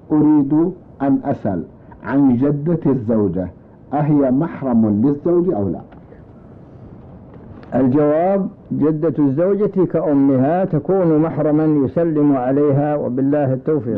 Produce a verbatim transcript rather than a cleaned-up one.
أريد أن أسأل عن جدة الزوجة، أهي محرم للزوج أو لا؟ الجواب: جدة الزوجة كأمها تكون محرما يسلم عليها، وبالله التوفيق.